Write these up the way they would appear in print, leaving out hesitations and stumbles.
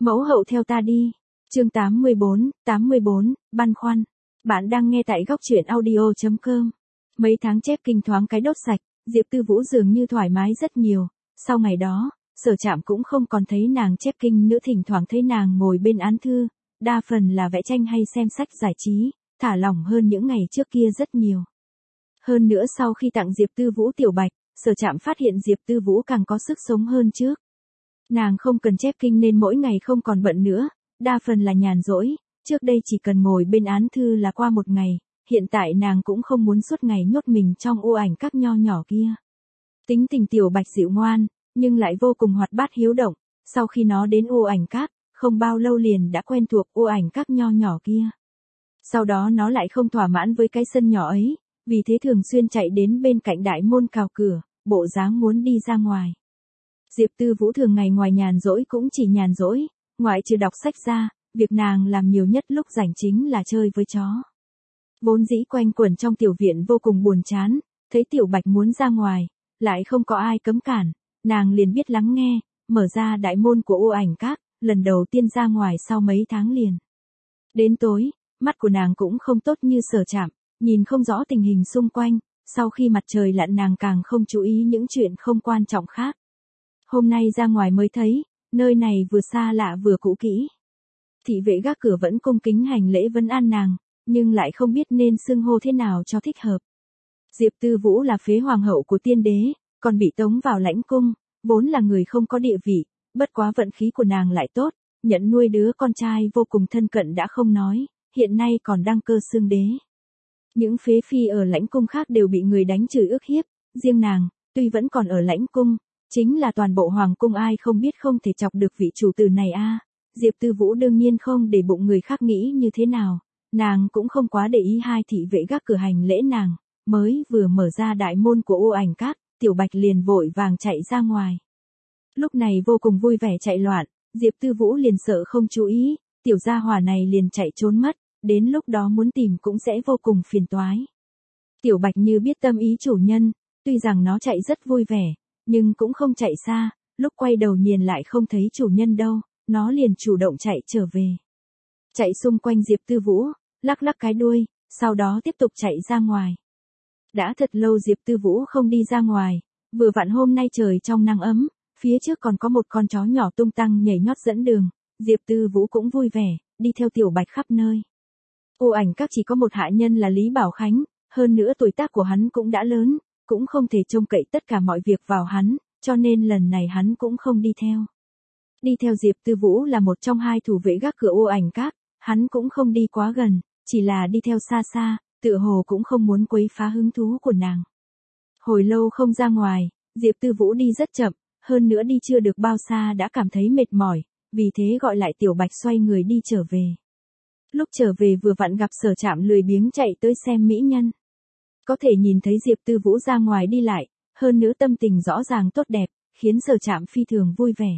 Mẫu hậu theo ta đi. Chương 84, băn khoăn. Bạn đang nghe tại góc truyện audio.com. Mấy tháng chép kinh thoáng cái đốt sạch, Diệp Tư Vũ dường như thoải mái rất nhiều. Sau ngày đó, Sở Trạm cũng không còn thấy nàng chép kinh nữa, thỉnh thoảng thấy nàng ngồi bên án thư, đa phần là vẽ tranh hay xem sách giải trí, thả lỏng hơn những ngày trước kia rất nhiều. Hơn nữa sau khi tặng Diệp Tư Vũ tiểu bạch, Sở Trạm phát hiện Diệp Tư Vũ càng có sức sống hơn trước. Nàng không cần chép kinh nên mỗi ngày không còn bận nữa, đa phần là nhàn rỗi, trước đây chỉ cần ngồi bên án thư là qua một ngày, hiện tại nàng cũng không muốn suốt ngày nhốt mình trong ô ảnh các nho nhỏ kia. Tính tình tiểu bạch dịu ngoan, nhưng lại vô cùng hoạt bát hiếu động, sau khi nó đến ô ảnh các, không bao lâu liền đã quen thuộc ô ảnh các nho nhỏ kia. Sau đó nó lại không thỏa mãn với cái sân nhỏ ấy, vì thế thường xuyên chạy đến bên cạnh đại môn cào cửa, bộ dáng muốn đi ra ngoài. Diệp Tư Vũ thường ngày ngoài nhàn rỗi cũng chỉ nhàn rỗi, ngoại trừ đọc sách ra, việc nàng làm nhiều nhất lúc rảnh chính là chơi với chó. Vốn dĩ quanh quẩn trong tiểu viện vô cùng buồn chán, thấy tiểu bạch muốn ra ngoài, lại không có ai cấm cản, nàng liền biết lắng nghe, mở ra đại môn của ô ảnh các, lần đầu tiên ra ngoài sau mấy tháng liền. Đến tối, mắt của nàng cũng không tốt như Sở Trạm, nhìn không rõ tình hình xung quanh, sau khi mặt trời lặn nàng càng không chú ý những chuyện không quan trọng khác. Hôm nay ra ngoài mới thấy, nơi này vừa xa lạ vừa cũ kỹ. Thị vệ gác cửa vẫn cung kính hành lễ vấn an nàng, nhưng lại không biết nên xưng hô thế nào cho thích hợp. Diệp Tư Vũ là phế hoàng hậu của tiên đế, còn bị tống vào lãnh cung, vốn là người không có địa vị, bất quá vận khí của nàng lại tốt, nhận nuôi đứa con trai vô cùng thân cận đã không nói, hiện nay còn đăng cơ xưng đế. Những phế phi ở lãnh cung khác đều bị người đánh chửi ức hiếp, riêng nàng, tuy vẫn còn ở lãnh cung, chính là toàn bộ hoàng cung ai không biết không thể chọc được vị chủ tử này a. Diệp Tư Vũ đương nhiên không để bụng người khác nghĩ như thế nào, nàng cũng không quá để ý hai thị vệ gác cửa hành lễ nàng, mới vừa mở ra đại môn của ô ảnh các, tiểu bạch liền vội vàng chạy ra ngoài. Lúc này vô cùng vui vẻ chạy loạn, Diệp Tư Vũ liền sợ không chú ý, tiểu gia hỏa này liền chạy trốn mất, đến lúc đó muốn tìm cũng sẽ vô cùng phiền toái. Tiểu bạch như biết tâm ý chủ nhân, tuy rằng nó chạy rất vui vẻ, nhưng cũng không chạy xa, lúc quay đầu nhìn lại không thấy chủ nhân đâu, nó liền chủ động chạy trở về. Chạy xung quanh Diệp Tư Vũ, lắc lắc cái đuôi, sau đó tiếp tục chạy ra ngoài. Đã thật lâu Diệp Tư Vũ không đi ra ngoài, vừa vặn hôm nay trời trong nắng ấm, phía trước còn có một con chó nhỏ tung tăng nhảy nhót dẫn đường, Diệp Tư Vũ cũng vui vẻ, đi theo tiểu bạch khắp nơi. Ô ảnh các chỉ có một hạ nhân là Lý Bảo Khánh, hơn nữa tuổi tác của hắn cũng đã lớn, cũng không thể trông cậy tất cả mọi việc vào hắn, cho nên lần này hắn cũng không đi theo. Đi theo Diệp Tư Vũ là một trong hai thủ vệ gác cửa ô ảnh các, hắn cũng không đi quá gần, chỉ là đi theo xa xa, tựa hồ cũng không muốn quấy phá hứng thú của nàng. Hồi lâu không ra ngoài, Diệp Tư Vũ đi rất chậm, hơn nữa đi chưa được bao xa đã cảm thấy mệt mỏi, vì thế gọi lại tiểu bạch xoay người đi trở về. Lúc trở về vừa vặn gặp Sở Trạm lười biếng chạy tới xem mỹ nhân. Có thể nhìn thấy Diệp Tư Vũ ra ngoài đi lại, hơn nữa tâm tình rõ ràng tốt đẹp, khiến Sở Trạm phi thường vui vẻ.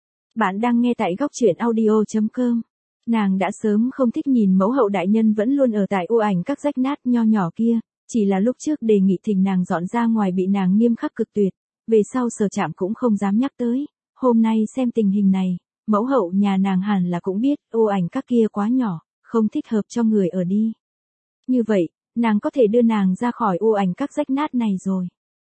Bạn đang nghe tại góc truyện audio.com. Nàng đã sớm không thích nhìn mẫu hậu đại nhân vẫn luôn ở tại ô ảnh các rách nát nho nhỏ kia, chỉ là lúc trước đề nghị thỉnh nàng dọn ra ngoài bị nàng nghiêm khắc cực tuyệt, về sau Sở Trạm cũng không dám nhắc tới. Hôm nay xem tình hình này, mẫu hậu nhà nàng hẳn là cũng biết ô ảnh các kia quá nhỏ, không thích hợp cho người ở đi. Như vậy, nàng có thể đưa nàng ra khỏi ô ảnh các rách nát này rồi.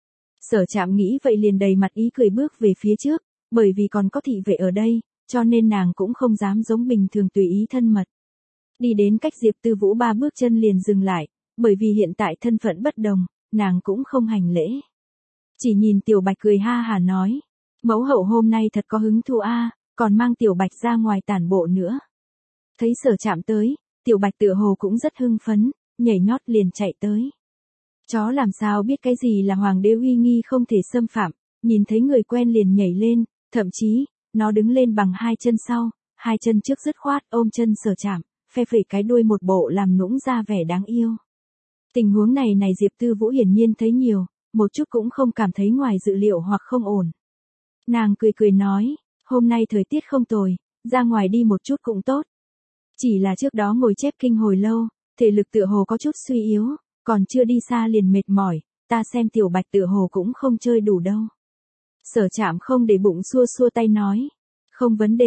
Sở Trạm nghĩ vậy liền đầy mặt ý cười bước về phía trước, bởi vì còn có thị vệ ở đây, cho nên nàng cũng không dám giống bình thường tùy ý thân mật. Đi đến cách Diệp Tư Vũ 3 bước chân liền dừng lại, bởi vì hiện tại thân phận bất đồng, nàng cũng không hành lễ. Chỉ nhìn tiểu bạch cười ha hà nói, mẫu hậu hôm nay thật có hứng thú a, còn mang tiểu bạch ra ngoài tản bộ nữa. Thấy Sở Trạm tới, tiểu bạch tựa hồ cũng rất hưng phấn, nhảy nhót liền chạy tới. Chó làm sao biết cái gì là hoàng đế uy nghi không thể xâm phạm, nhìn thấy người quen liền nhảy lên, thậm chí, nó đứng lên bằng hai chân sau, hai chân trước dứt khoát ôm chân Sở Trạm, phe phẩy cái đuôi một bộ làm nũng ra vẻ đáng yêu. Tình huống này Diệp Tư Vũ hiển nhiên thấy nhiều, một chút cũng không cảm thấy ngoài dự liệu hoặc không ổn. Nàng cười cười nói, hôm nay thời tiết không tồi, ra ngoài đi một chút cũng tốt. Chỉ là trước đó ngồi chép kinh hồi lâu, thể lực tựa hồ có chút suy yếu, còn chưa đi xa liền mệt mỏi, ta xem tiểu bạch tựa hồ cũng không chơi đủ đâu. Sở Trạm không để bụng xua xua tay nói, không vấn đề,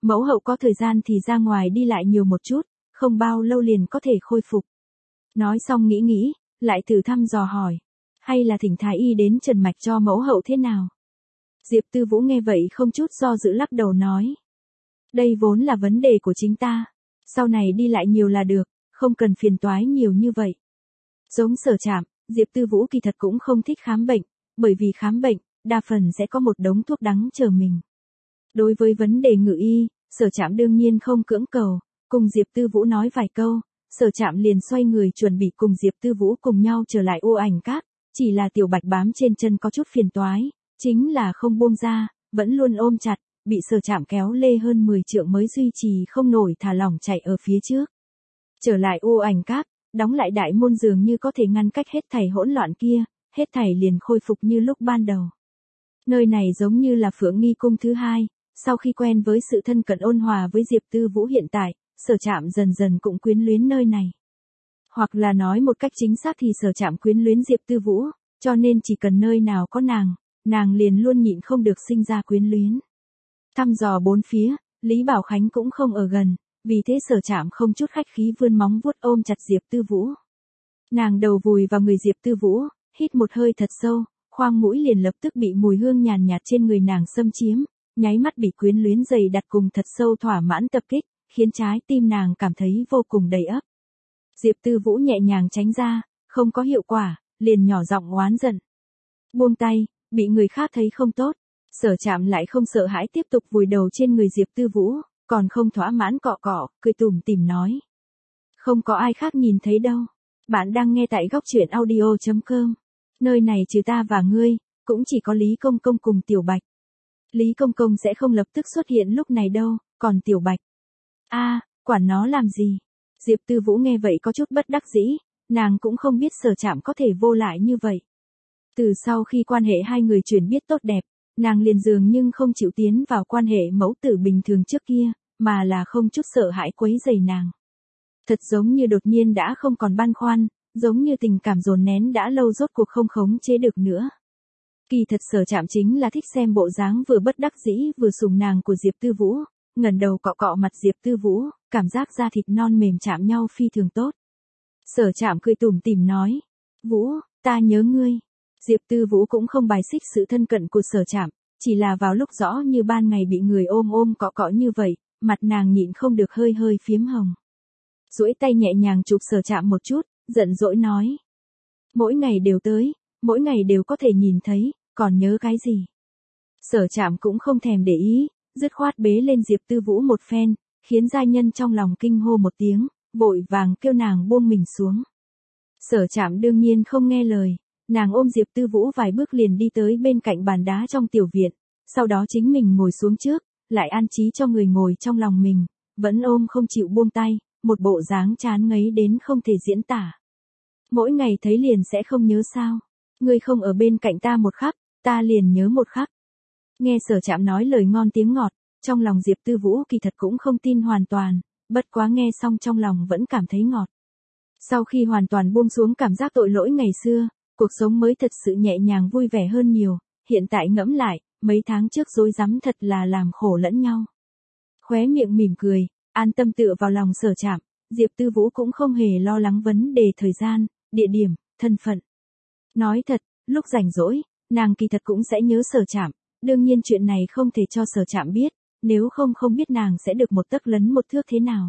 Mẫu hậu có thời gian thì ra ngoài đi lại nhiều một chút, không bao lâu liền có thể khôi phục. Nói xong nghĩ nghĩ, lại thử thăm dò hỏi. Hay là thỉnh thái y đến trần mạch cho mẫu hậu thế nào? Diệp Tư Vũ nghe vậy không chút do dự lắc đầu nói. Đây vốn là vấn đề của chính ta. Sau này đi lại nhiều là được, không cần phiền toái nhiều như vậy. Giống Sở Trạm, Diệp Tư Vũ kỳ thật cũng không thích khám bệnh, bởi vì khám bệnh, đa phần sẽ có một đống thuốc đắng chờ mình. Đối với vấn đề ngự y, Sở Trạm đương nhiên không cưỡng cầu, cùng Diệp Tư Vũ nói vài câu, Sở Trạm liền xoay người chuẩn bị cùng Diệp Tư Vũ cùng nhau trở lại Ô Ảnh Các, chỉ là Tiểu Bạch bám trên chân có chút phiền toái, chính là không buông ra, vẫn luôn ôm chặt, bị Sở Trạm kéo lê hơn 10 trượng mới duy trì không nổi thả lỏng chạy ở phía trước. Trở lại Ô Ảnh Các, đóng lại đại môn dường như có thể ngăn cách hết thảy hỗn loạn kia, hết thảy liền khôi phục như lúc ban đầu. Nơi này giống như là Phượng Nghi cung thứ hai, sau khi quen với sự thân cận ôn hòa với Diệp Tư Vũ hiện tại, Sở Trạm dần dần cũng quyến luyến nơi này. Hoặc là nói một cách chính xác thì Sở Trạm quyến luyến Diệp Tư Vũ, cho nên chỉ cần nơi nào có nàng liền luôn nhịn không được sinh ra quyến luyến. Thăm dò bốn phía, Lý Bảo Khánh cũng không ở gần, vì thế Sở Trạm không chút khách khí vươn móng vuốt ôm chặt Diệp Tư Vũ. Nàng đầu vùi vào người Diệp Tư Vũ, hít một hơi thật sâu, khoang mũi liền lập tức bị mùi hương nhàn nhạt trên người nàng xâm chiếm, nháy mắt bị quyến luyến dày đặt cùng thật sâu thỏa mãn tập kích, khiến trái tim nàng cảm thấy vô cùng đầy ắp. Diệp Tư Vũ nhẹ nhàng tránh ra, không có hiệu quả, liền nhỏ giọng oán giận. Buông tay, bị người khác thấy không tốt. Sở Trạm lại không sợ hãi tiếp tục vùi đầu trên người Diệp Tư Vũ, còn không thỏa mãn cọ cọ, cười tủm tỉm nói. Không có ai khác nhìn thấy đâu. Bạn đang nghe tại góc truyện audio.com. Nơi này trừ ta và ngươi, cũng chỉ có Lý Công Công cùng Tiểu Bạch. Lý Công Công sẽ không lập tức xuất hiện lúc này đâu, còn Tiểu Bạch. Quản nó làm gì? Diệp Tư Vũ nghe vậy có chút bất đắc dĩ, nàng cũng không biết Sở Trạm có thể vô lại như vậy. Từ sau khi quan hệ hai người chuyển biết tốt đẹp, nàng liền dường nhưng không chịu tiến vào quan hệ mẫu tử bình thường trước kia, mà là không chút sợ hãi quấy rầy nàng. Thật giống như đột nhiên đã không còn băn khoăn, giống như tình cảm dồn nén đã lâu rốt cuộc không khống chế được nữa. Kỳ thật Sở Trạm chính là thích xem bộ dáng vừa bất đắc dĩ vừa sủng nàng của Diệp Tư Vũ, ngẩng đầu cọ cọ mặt Diệp Tư Vũ, cảm giác da thịt non mềm chạm nhau phi thường tốt. Sở Trạm cười tủm tỉm nói, Vũ, ta nhớ ngươi. Diệp Tư Vũ cũng không bài xích sự thân cận của Sở Trạm, chỉ là vào lúc rõ như ban ngày bị người ôm cọ cọ như vậy, mặt nàng nhịn không được hơi hơi phiếm hồng. Duỗi tay nhẹ nhàng chụp Sở Trạm một chút, giận dỗi nói. Mỗi ngày đều tới, mỗi ngày đều có thể nhìn thấy, còn nhớ cái gì? Sở Trạm cũng không thèm để ý, dứt khoát bế lên Diệp Tư Vũ một phen, khiến giai nhân trong lòng kinh hô một tiếng, vội vàng kêu nàng buông mình xuống. Sở Trạm đương nhiên không nghe lời, nàng ôm Diệp Tư Vũ vài bước liền đi tới bên cạnh bàn đá trong tiểu viện, sau đó chính mình ngồi xuống trước, lại an trí cho người ngồi trong lòng mình, vẫn ôm không chịu buông tay, một bộ dáng chán ngấy đến không thể diễn tả. Mỗi ngày thấy liền sẽ không nhớ sao? Ngươi không ở bên cạnh ta một khắc, ta liền nhớ một khắc. Nghe Sở Trạm nói lời ngon tiếng ngọt, trong lòng Diệp Tư Vũ kỳ thật cũng không tin hoàn toàn, bất quá nghe xong trong lòng vẫn cảm thấy ngọt. Sau khi hoàn toàn buông xuống cảm giác tội lỗi ngày xưa, cuộc sống mới thật sự nhẹ nhàng vui vẻ hơn nhiều, hiện tại ngẫm lại, mấy tháng trước rối rắm thật là làm khổ lẫn nhau. Khóe miệng mỉm cười, an tâm tựa vào lòng Sở Trạm, Diệp Tư Vũ cũng không hề lo lắng vấn đề thời gian, địa điểm, thân phận. Nói thật, lúc rảnh rỗi, nàng kỳ thật cũng sẽ nhớ Sở Trạm, đương nhiên chuyện này không thể cho Sở Trạm biết, nếu không biết nàng sẽ được một tấc lấn một thước thế nào.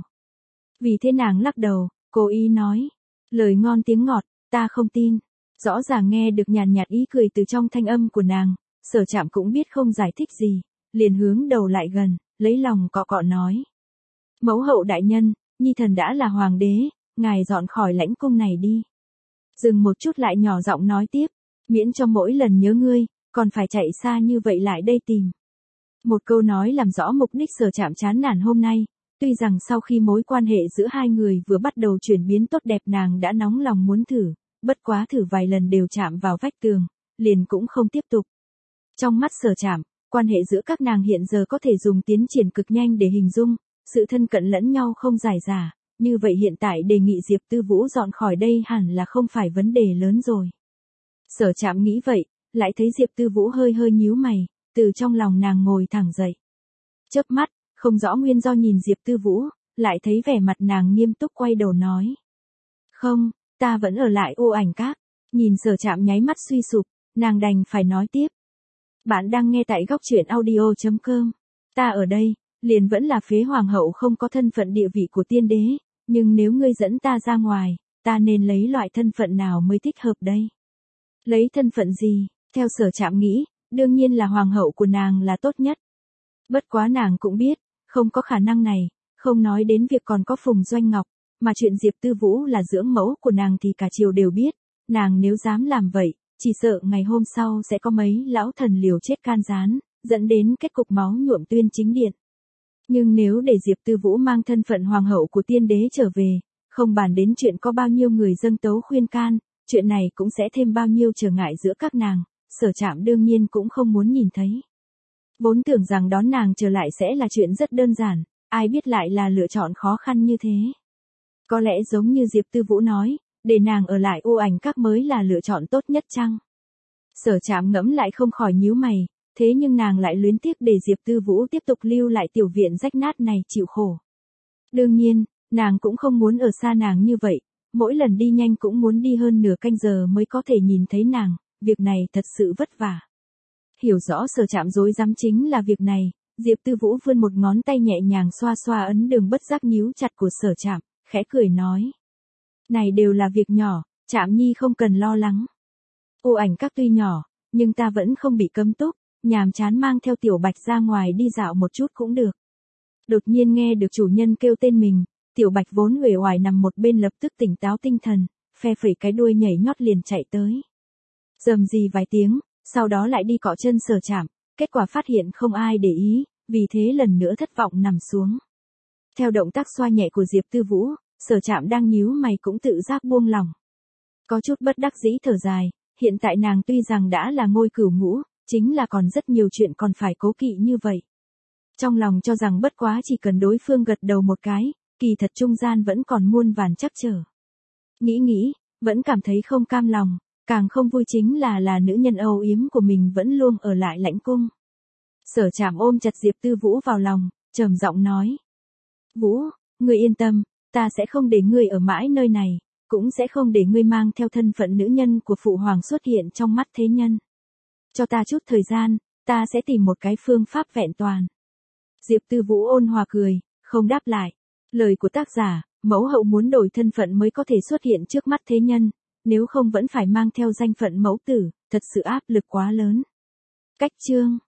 Vì thế nàng lắc đầu, cố ý nói, lời ngon tiếng ngọt, ta không tin. Rõ ràng nghe được nhàn nhạt ý cười từ trong thanh âm của nàng, Sở Trạm cũng biết không giải thích gì, liền hướng đầu lại gần, lấy lòng cọ cọ nói. Mẫu hậu đại nhân, nhi thần đã là hoàng đế, ngài dọn khỏi lãnh cung này đi. Dừng một chút lại nhỏ giọng nói tiếp, miễn cho mỗi lần nhớ ngươi, còn phải chạy xa như vậy lại đây tìm. Một câu nói làm rõ mục đích Sở Trạm chán nản hôm nay, tuy rằng sau khi mối quan hệ giữa hai người vừa bắt đầu chuyển biến tốt đẹp nàng đã nóng lòng muốn thử, bất quá thử vài lần đều chạm vào vách tường, liền cũng không tiếp tục. Trong mắt Sở Trạm, quan hệ giữa các nàng hiện giờ có thể dùng tiến triển cực nhanh để hình dung, sự thân cận lẫn nhau không giải giả, như vậy hiện tại đề nghị Diệp Tư Vũ dọn khỏi đây hẳn là không phải vấn đề lớn rồi. Sở Trạm nghĩ vậy, lại thấy Diệp Tư Vũ hơi hơi nhíu mày, từ trong lòng nàng ngồi thẳng dậy. Chớp mắt, không rõ nguyên do nhìn Diệp Tư Vũ, lại thấy vẻ mặt nàng nghiêm túc quay đầu nói. Không, ta vẫn ở lại Ô Ảnh Các. Nhìn Sở Trạm nháy mắt suy sụp, nàng đành phải nói tiếp. Bạn đang nghe tại góc truyện audio.com. Ta ở đây, liền vẫn là phế hoàng hậu không có thân phận địa vị của tiên đế, nhưng nếu ngươi dẫn ta ra ngoài, ta nên lấy loại thân phận nào mới thích hợp đây? Lấy thân phận gì? Theo Sở Trạm nghĩ, đương nhiên là hoàng hậu của nàng là tốt nhất. Bất quá nàng cũng biết, không có khả năng này, không nói đến việc còn có Phùng Doanh Ngọc, mà chuyện Diệp Tư Vũ là dưỡng mẫu của nàng thì cả triều đều biết, nàng nếu dám làm vậy, chỉ sợ ngày hôm sau sẽ có mấy lão thần liều chết can gián, dẫn đến kết cục máu nhuộm Tuyên Chính Điện. Nhưng nếu để Diệp Tư Vũ mang thân phận hoàng hậu của tiên đế trở về, không bàn đến chuyện có bao nhiêu người dâng tấu khuyên can, chuyện này cũng sẽ thêm bao nhiêu trở ngại giữa các nàng, Sở Trạm đương nhiên cũng không muốn nhìn thấy. Vốn tưởng rằng đón nàng trở lại sẽ là chuyện rất đơn giản, ai biết lại là lựa chọn khó khăn như thế. Có lẽ giống như Diệp Tư Vũ nói, để nàng ở lại Ô Ảnh Các mới là lựa chọn tốt nhất chăng? Sở Trạm ngẫm lại không khỏi nhíu mày, thế nhưng nàng lại luyến tiếc để Diệp Tư Vũ tiếp tục lưu lại tiểu viện rách nát này chịu khổ. Đương nhiên, nàng cũng không muốn ở xa nàng như vậy, mỗi lần đi nhanh cũng muốn đi hơn nửa canh giờ mới có thể nhìn thấy nàng, việc này thật sự vất vả. Hiểu rõ Sở Trạm rối rắm chính là việc này, Diệp Tư Vũ vươn một ngón tay nhẹ nhàng xoa xoa ấn đường bất giác nhíu chặt của Sở Trạm, khẽ cười nói. Này đều là việc nhỏ, Trạm nhi không cần lo lắng. Ô Ảnh Các tuy nhỏ, nhưng ta vẫn không bị cấm túc, nhàm chán mang theo Tiểu Bạch ra ngoài đi dạo một chút cũng được. Đột nhiên nghe được chủ nhân kêu tên mình, Tiểu Bạch vốn uể oải nằm một bên lập tức tỉnh táo tinh thần, phe phẩy cái đuôi nhảy nhót liền chạy tới. Rầm rì vài tiếng, sau đó lại đi cọ chân Sở Trạm, kết quả phát hiện không ai để ý, vì thế lần nữa thất vọng nằm xuống. Theo động tác xoa nhẹ của Diệp Tư Vũ, Sở Trạm đang nhíu mày cũng tự giác buông lỏng. Có chút bất đắc dĩ thở dài, hiện tại nàng tuy rằng đã là ngôi cửu ngũ, chính là còn rất nhiều chuyện còn phải cố kỵ như vậy. Trong lòng cho rằng bất quá chỉ cần đối phương gật đầu một cái, kỳ thật trung gian vẫn còn muôn vàn trắc trở. Nghĩ, vẫn cảm thấy không cam lòng, càng không vui chính là nữ nhân âu yếm của mình vẫn luôn ở lại lãnh cung. Sở Trạm ôm chặt Diệp Tư Vũ vào lòng, trầm giọng nói. Vũ, ngươi yên tâm, ta sẽ không để ngươi ở mãi nơi này, cũng sẽ không để ngươi mang theo thân phận nữ nhân của phụ hoàng xuất hiện trong mắt thế nhân. Cho ta chút thời gian, ta sẽ tìm một cái phương pháp vẹn toàn. Diệp Tư Vũ ôn hòa cười, không đáp lại. Lời của tác giả, mẫu hậu muốn đổi thân phận mới có thể xuất hiện trước mắt thế nhân, nếu không vẫn phải mang theo danh phận mẫu tử, thật sự áp lực quá lớn. Cách chương